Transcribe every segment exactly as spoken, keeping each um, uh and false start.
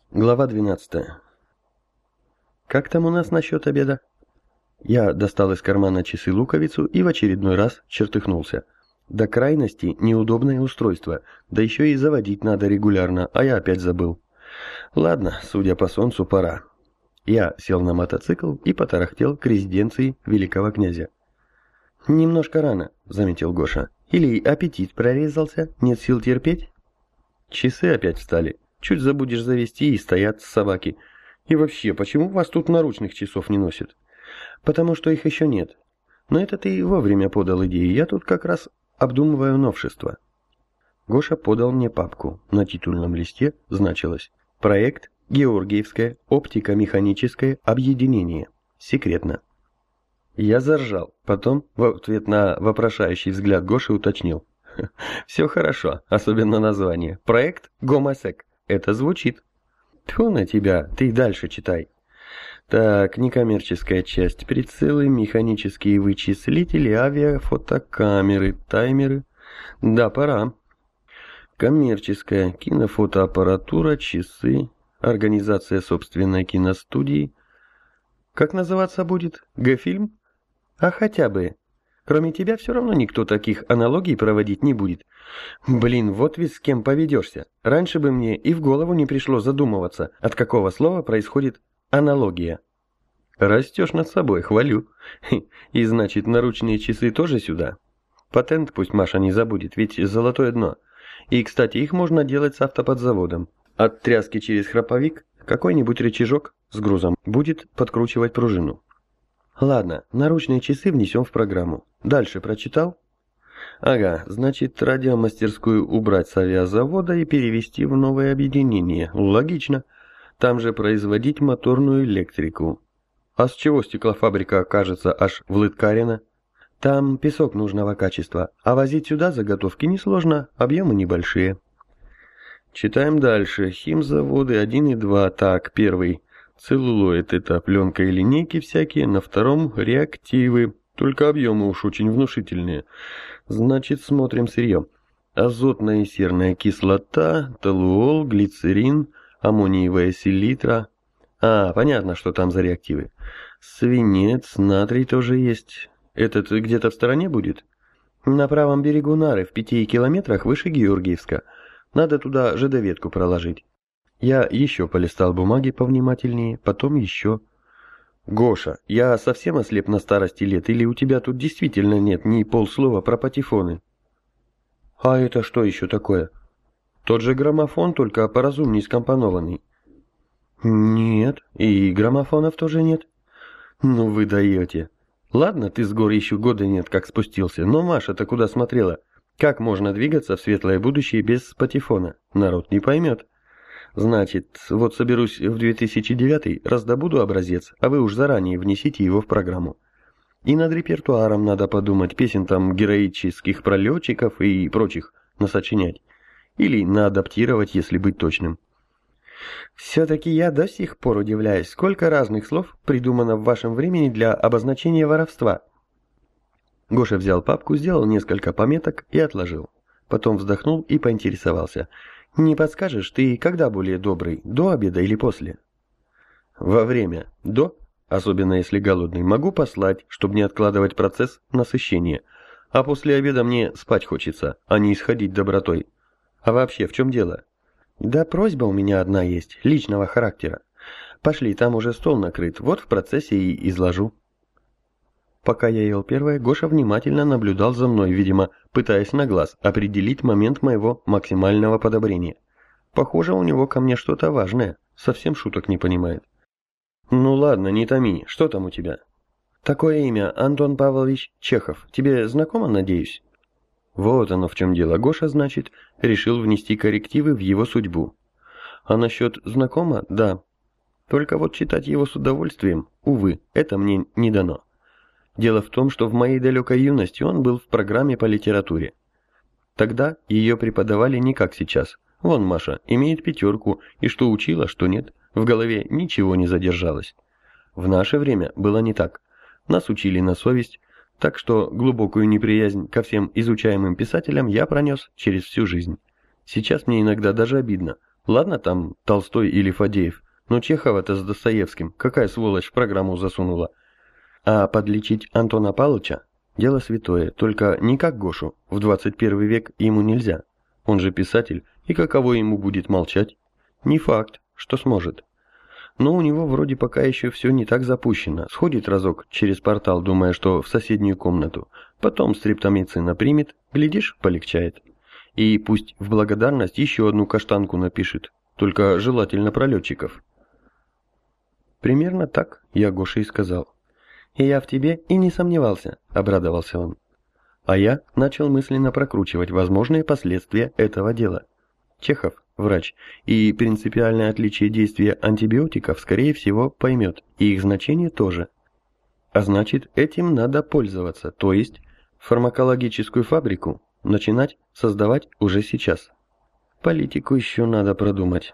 Глава двенадцатая. Как там у нас насчет обеда? Я достал из кармана часы-луковицу и в очередной раз чертыхнулся. До крайности неудобное устройство, да еще и заводить надо регулярно, а я опять забыл. Ладно, судя по солнцу, пора. Я сел на мотоцикл и потарахтел к резиденции великого князя. «Немножко рано», — заметил Гоша. «Или аппетит прорезался, нет сил терпеть?» Часы опять встали. Чуть забудешь завести, и стоят собаки. И вообще, почему вас тут наручных часов не носят? Потому что их еще нет. Но это ты вовремя подал идею, я тут как раз обдумываю новшества. Гоша подал мне папку. На титульном листе значилось: проект «Георгиевское оптико-механическое объединение». Секретно. Я заржал. Потом, в ответ на вопрошающий взгляд Гоши, уточнил. Все хорошо, особенно название. Проект «Гомосек». Это звучит. Тьфу на тебя, ты дальше читай. Так, некоммерческая часть. Прицелы, механические вычислители, авиафотокамеры, таймеры. Да, пора. Коммерческая. Кинофотоаппаратура, часы. Организация собственной киностудии. Как называться будет? Г-фильм? А хотя бы. Кроме тебя все равно никто таких аналогий проводить не будет. Блин, вот ведь с кем поведешься. Раньше бы мне и в голову не пришло задумываться, от какого слова происходит аналогия. Растешь над собой, хвалю. И значит, наручные часы тоже сюда? Патент пусть Маша не забудет, ведь золотое дно. И, кстати, их можно делать с автоподзаводом. От тряски через храповик какой-нибудь рычажок с грузом будет подкручивать пружину. Ладно, наручные часы внесем в программу. Дальше прочитал? Ага, значит, радиомастерскую убрать с авиазавода и перевести в новое объединение. Логично. Там же производить моторную электрику. А с чего стеклофабрика окажется аж в Лыткарино? Там песок нужного качества, а возить сюда заготовки несложно, объемы небольшие. Читаем дальше. Химзаводы один и два. Так, первый. Целлулоид — это пленка и линейки всякие, на втором — реактивы, только объемы уж очень внушительные. Значит, смотрим сырье. Азотная и серная кислота, толуол, глицерин, аммониевая селитра. А, понятно, что там за реактивы. Свинец, натрий тоже есть. Этот где-то в стороне будет? На правом берегу Нары, в пяти километрах выше Георгиевска. Надо туда жидоветку проложить. Я еще полистал бумаги повнимательнее, потом еще. Гоша, я совсем ослеп на старости лет, или у тебя тут действительно нет ни полслова про патефоны? А это что еще такое? Тот же граммофон, только поразумней скомпонованный. Нет, и граммофонов тоже нет. Ну вы даете. Ладно, ты с гор еще года нет как спустился, но Маша-то куда смотрела? Как можно двигаться в светлое будущее без патефона? Народ не поймет. Значит, вот соберусь в две тысячи девятый, раздобуду образец, а вы уж заранее внесите его в программу. И над репертуаром надо подумать, песен там героических пролетчиков и прочих насочинять. Или наадаптировать, если быть точным. Все-таки я до сих пор удивляюсь, сколько разных слов придумано в вашем времени для обозначения воровства. Гоша взял папку, сделал несколько пометок и отложил. Потом вздохнул и поинтересовался. «Не подскажешь, ты когда более добрый, до обеда или после?» «Во время. До, особенно если голодный, могу послать, чтобы не откладывать процесс насыщения. А после обеда мне спать хочется, а не исходить добротой. А вообще, в чем дело?» «Да просьба у меня одна есть, личного характера. Пошли, там уже стол накрыт, вот в процессе и изложу». Пока я ел первое, Гоша внимательно наблюдал за мной, видимо, пытаясь на глаз определить момент моего максимального подобрения. Похоже, у него ко мне что-то важное, совсем шуток не понимает. «Ну ладно, не томи, что там у тебя?» «Такое имя, Антон Павлович Чехов. Тебе знакомо, надеюсь?» Вот оно в чем дело. Гоша, значит, решил внести коррективы в его судьбу. А насчет знакомо, да. Только вот читать его с удовольствием, увы, это мне не дано. Дело в том, что в моей далекой юности он был в программе по литературе. Тогда ее преподавали не как сейчас. Вон Маша имеет пятерку, и что учила, что нет, в голове ничего не задержалось. В наше время было не так. Нас учили на совесть, так что глубокую неприязнь ко всем изучаемым писателям я пронес через всю жизнь. Сейчас мне иногда даже обидно. Ладно там Толстой или Фадеев, но Чехова-то с Достоевским какая сволочь в программу засунула. А подлечить Антона Павловича – дело святое, только не как Гошу, в двадцать первый век ему нельзя. Он же писатель, и каково ему будет молчать? Не факт, что сможет. Но у него вроде пока еще все не так запущено. Сходит разок через портал, думая, что в соседнюю комнату. Потом стриптомицина примет, глядишь, полегчает. И пусть в благодарность еще одну каштанку напишет, только желательно про летчиков. Примерно так я Гоше и сказал. «И я в тебе и не сомневался», — обрадовался он. А я начал мысленно прокручивать возможные последствия этого дела. Чехов, врач, и принципиальное отличие действия антибиотиков, скорее всего, поймет, и их значение тоже. А значит, этим надо пользоваться, то есть фармакологическую фабрику начинать создавать уже сейчас. Политику еще надо продумать.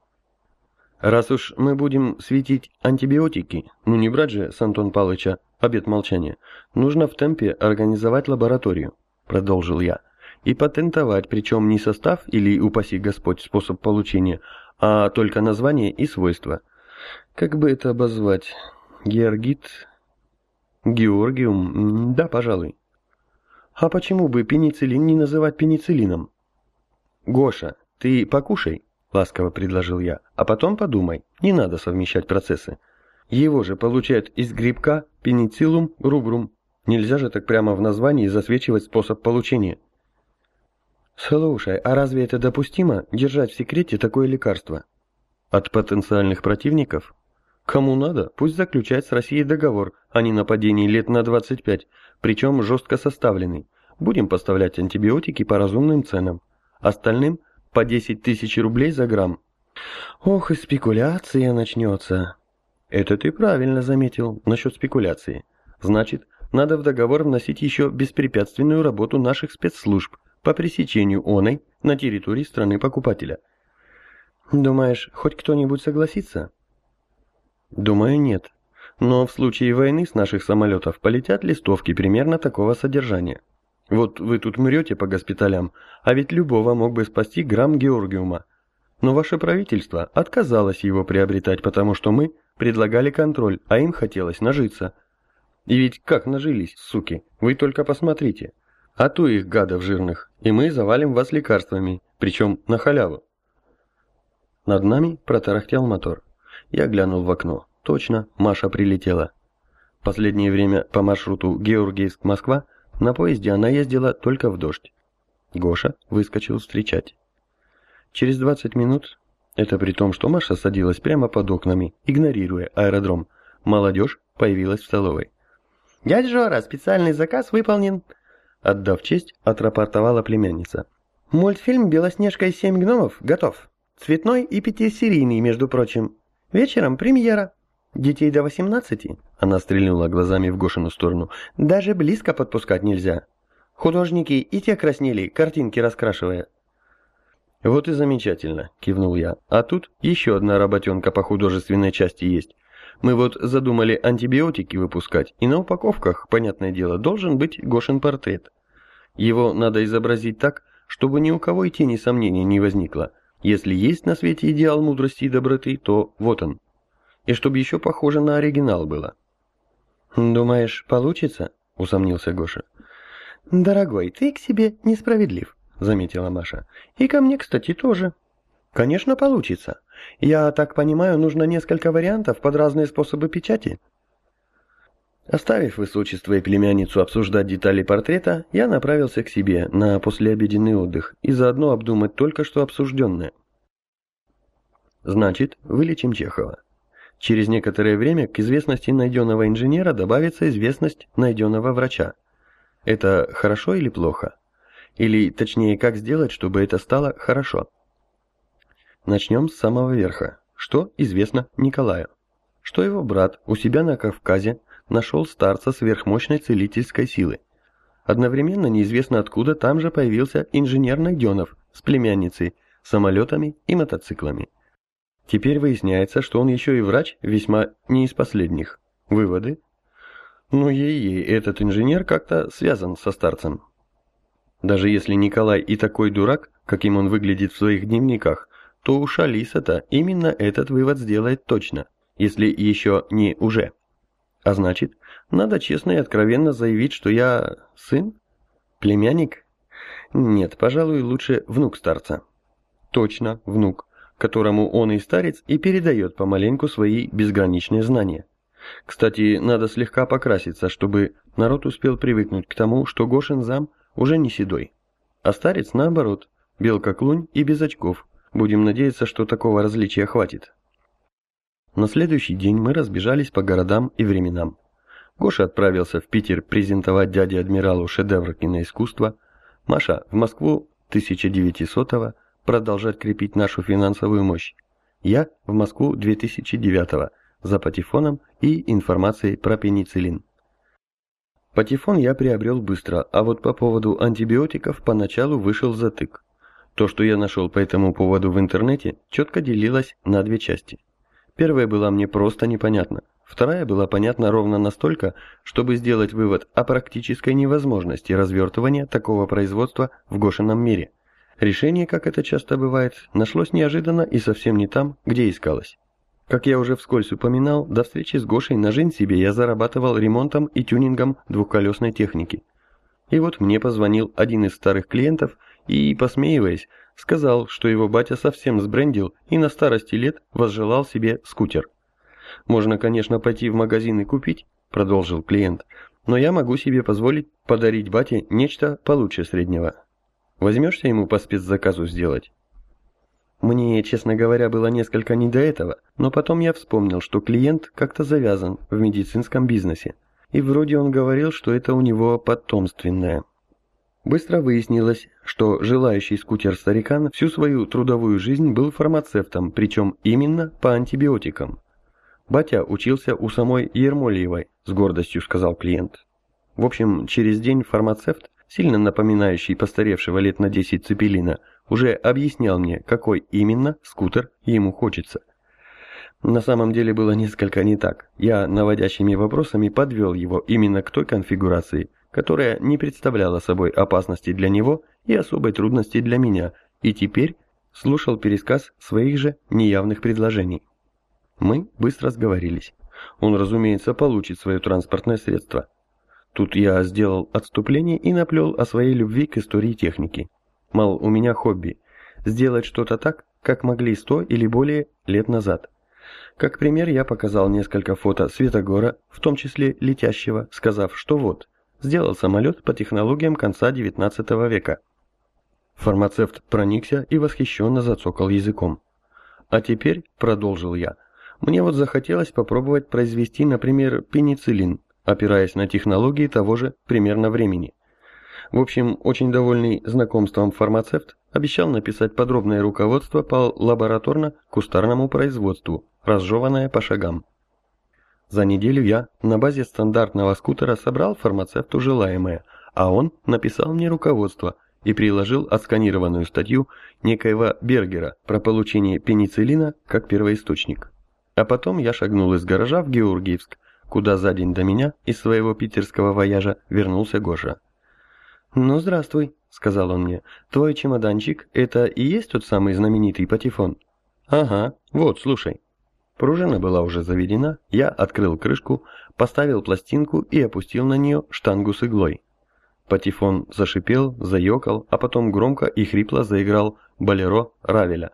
Раз уж мы будем светить антибиотики, ну не брать же с Антона Павловича обет молчания, нужно в темпе организовать лабораторию, продолжил я, и патентовать, причем не состав или, упаси Господь, способ получения, а только название и свойства. Как бы это обозвать? Георгит? Георгиум? Да, пожалуй. А почему бы пенициллин не называть пенициллином? Гоша, ты покушай, ласково предложил я, а потом подумай, не надо совмещать процессы. Его же получают из грибка пенициллум рубрум. Нельзя же так прямо в названии засвечивать способ получения. Слушай, а разве это допустимо, держать в секрете такое лекарство? От потенциальных противников? Кому надо, пусть заключает с Россией договор о ненападении лет на двадцать пять, причем жестко составленный. Будем поставлять антибиотики по разумным ценам. Остальным по десять тысяч рублей за грамм. Ох, и спекуляция начнется. Это ты правильно заметил насчет спекуляции. Значит, надо в договор вносить еще беспрепятственную работу наших спецслужб по пресечению оной на территории страны покупателя. Думаешь, хоть кто-нибудь согласится? Думаю, нет. Но в случае войны с наших самолетов полетят листовки примерно такого содержания. Вот вы тут мрете по госпиталям, а ведь любого мог бы спасти грамм георгиума. Но ваше правительство отказалось его приобретать, потому что мы предлагали контроль, а им хотелось нажиться. И ведь как нажились, суки, вы только посмотрите. А то их гадов жирных, и мы завалим вас лекарствами, причем на халяву. Над нами протарахтел мотор. Я глянул в окно. Точно, Маша прилетела. Последнее время по маршруту Георгиевск-Москва на поезде она ездила только в дождь. Гоша выскочил встречать. Через двадцать минут, это при том, что Маша садилась прямо под окнами, игнорируя аэродром, молодежь появилась в столовой. «Дядя Жора, специальный заказ выполнен!» Отдав честь, отрапортовала племянница. «Мультфильм «Белоснежка и семь гномов» готов. Цветной и пятисерийный, между прочим. Вечером премьера. Детей до восемнадцати, она стрельнула глазами в Гошину сторону, даже близко подпускать нельзя. Художники и те краснели, картинки раскрашивая. Вот и замечательно, кивнул я. А тут еще одна работенка по художественной части есть. Мы вот задумали антибиотики выпускать, и на упаковках, понятное дело, должен быть Гошин портрет. Его надо изобразить так, чтобы ни у кого и тени сомнений не возникло. Если есть на свете идеал мудрости и доброты, то вот он. И чтобы еще похоже на оригинал было. «Думаешь, получится?» — усомнился Гоша. «Дорогой, ты к себе несправедлив», — заметила Маша. «И ко мне, кстати, тоже». «Конечно, получится. Я так понимаю, нужно несколько вариантов под разные способы печати». Оставив высочество и племянницу обсуждать детали портрета, я направился к себе на послеобеденный отдых и заодно обдумать только что обсужденное. Значит, вылечим Чехова. Через некоторое время к известности найденного инженера добавится известность найденного врача. Это хорошо или плохо? Или, точнее, как сделать, чтобы это стало хорошо? Начнем с самого верха. Что известно Николаю? Что его брат у себя на Кавказе нашел старца сверхмощной целительской силы. Одновременно неизвестно откуда там же появился инженер Найденов с племянницей, самолетами и мотоциклами. Теперь выясняется, что он еще и врач, весьма не из последних. Выводы? Ну ей-ей, этот инженер как-то связан со старцем. Даже если Николай и такой дурак, каким он выглядит в своих дневниках, то уж Алиса-то именно этот вывод сделает точно, если еще не уже. А значит, надо честно и откровенно заявить, что я сын? Племянник? Нет, пожалуй, лучше внук старца. Точно, внук, которому он и старец и передает помаленьку свои безграничные знания. Кстати, надо слегка покраситься, чтобы народ успел привыкнуть к тому, что Гошин зам уже не седой. А старец, наоборот, бел как лунь и без очков. Будем надеяться, что такого различия хватит. На следующий день мы разбежались по городам и временам. Гоша отправился в Питер презентовать дяде-адмиралу шедевр киноискусства, Маша в Москву тысяча девятисотого продолжать крепить нашу финансовую мощь, я в Москву две тысячи девятого за патефоном и информацией про пенициллин. Патефон я приобрел быстро, а вот по поводу антибиотиков поначалу вышел затык. То, что я нашел по этому поводу в интернете, четко делилось на две части. Первая была мне просто непонятна, вторая была понятна ровно настолько, чтобы сделать вывод о практической невозможности развертывания такого производства в Гошином мире. Решение, как это часто бывает, нашлось неожиданно и совсем не там, где искалось. Как я уже вскользь упоминал, до встречи с Гошей на жизнь себе я зарабатывал ремонтом и тюнингом двухколесной техники. И вот мне позвонил один из старых клиентов и, посмеиваясь, сказал, что его батя совсем сбрендил и на старости лет возжелал себе скутер. «Можно, конечно, пойти в магазин и купить», — продолжил клиент, «но я могу себе позволить подарить бате нечто получше среднего. Возьмешься ему по спецзаказу сделать?» Мне, честно говоря, было несколько не до этого, но потом я вспомнил, что клиент как-то завязан в медицинском бизнесе, и вроде он говорил, что это у него потомственное. Быстро выяснилось, что желающий скутер-старикан всю свою трудовую жизнь был фармацевтом, причем именно по антибиотикам. «Батя учился у самой Ермолиевой», — с гордостью сказал клиент. В общем, через день фармацевт, сильно напоминающий постаревшего лет на десять Цепелина, уже объяснял мне, какой именно скутер ему хочется. На самом деле было несколько не так. Я наводящими вопросами подвел его именно к той конфигурации, которая не представляла собой опасности для него и особой трудности для меня, и теперь слушал пересказ своих же неявных предложений. Мы быстро сговорились. Он, разумеется, получит свое транспортное средство. Тут я сделал отступление и наплел о своей любви к истории техники. Мол, у меня хобби – сделать что-то так, как могли сто или более лет назад. Как пример я показал несколько фото Светогора, в том числе летящего, сказав, что вот, сделал самолет по технологиям конца девятнадцатого века. Фармацевт проникся и восхищенно зацокал языком. А теперь, продолжил я, мне вот захотелось попробовать произвести, например, пенициллин, опираясь на технологии того же примерно времени. В общем, очень довольный знакомством фармацевт обещал написать подробное руководство по лабораторно-кустарному производству, разжеванное по шагам. За неделю я на базе стандартного скутера собрал фармацевту желаемое, а он написал мне руководство и приложил отсканированную статью некоего Бергера про получение пенициллина как первоисточник. А потом я шагнул из гаража в Георгиевск, куда за день до меня из своего питерского вояжа вернулся Гоша. «Ну, здравствуй», — сказал он мне, — «твой чемоданчик — это и есть тот самый знаменитый патефон?» «Ага, вот, слушай». Пружина была уже заведена, я открыл крышку, поставил пластинку и опустил на нее штангу с иглой. Патефон зашипел, заёкал, а потом громко и хрипло заиграл «Болеро» Равеля.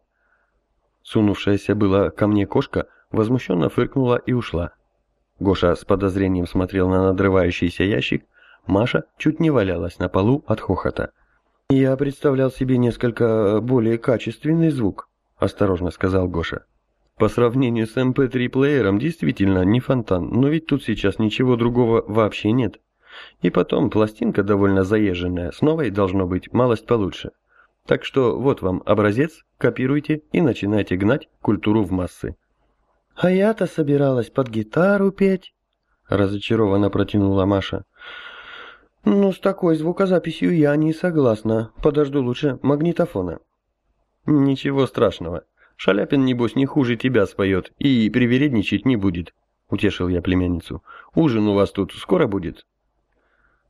Сунувшаяся была ко мне кошка возмущенно фыркнула и ушла. Гоша с подозрением смотрел на надрывающийся ящик, Маша чуть не валялась на полу от хохота. «Я представлял себе несколько более качественный звук», – осторожно сказал Гоша. «По сравнению с эм пэ три плеером действительно не фонтан, но ведь тут сейчас ничего другого вообще нет. И потом пластинка довольно заезженная, с новой должно быть малость получше. Так что вот вам образец, копируйте и начинайте гнать культуру в массы». «А я-то собиралась под гитару петь», – разочарованно протянула Маша. «Ну, с такой звукозаписью я не согласна. Подожду лучше магнитофона». «Ничего страшного. Шаляпин, небось, не хуже тебя споет и привередничать не будет», — утешил я племянницу. «Ужин у вас тут скоро будет?»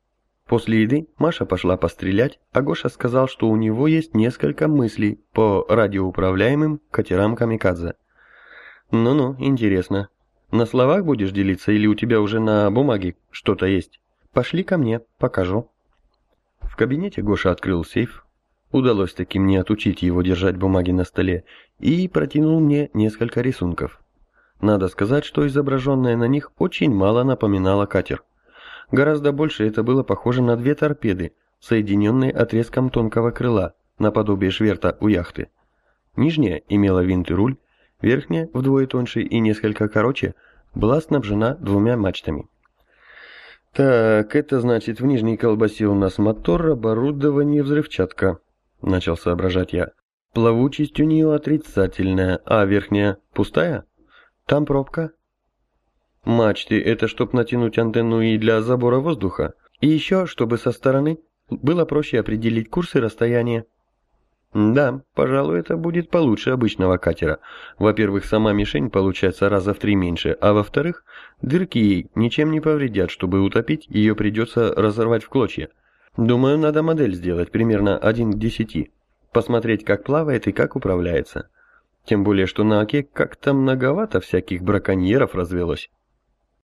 После еды Маша пошла пострелять, а Гоша сказал, что у него есть несколько мыслей по радиоуправляемым катерам «Камикадзе». Ну-ну, интересно. На словах будешь делиться или у тебя уже на бумаге что-то есть? Пошли ко мне, покажу. В кабинете Гоша открыл сейф. Удалось таки мне отучить его держать бумаги на столе и протянул мне несколько рисунков. Надо сказать, что изображенное на них очень мало напоминало катер. Гораздо больше это было похоже на две торпеды, соединенные отрезком тонкого крыла, наподобие шверта у яхты. Нижняя имела винт и руль, верхняя, вдвое тоньше и несколько короче, была снабжена двумя мачтами. «Так, это значит, в нижней колбасе у нас мотор, оборудование, взрывчатка», — начал соображать я. «Плавучесть у нее отрицательная, а верхняя пустая? Там пробка». «Мачты — это чтоб натянуть антенну и для забора воздуха, и еще, чтобы со стороны было проще определить курс и расстояние». «Да, пожалуй, это будет получше обычного катера. Во-первых, сама мишень получается раза в три меньше, а во-вторых, дырки ей ничем не повредят, чтобы утопить, ее придется разорвать в клочья. Думаю, надо модель сделать примерно один к десяти, посмотреть, как плавает и как управляется. Тем более, что на Оке как-то многовато всяких браконьеров развелось».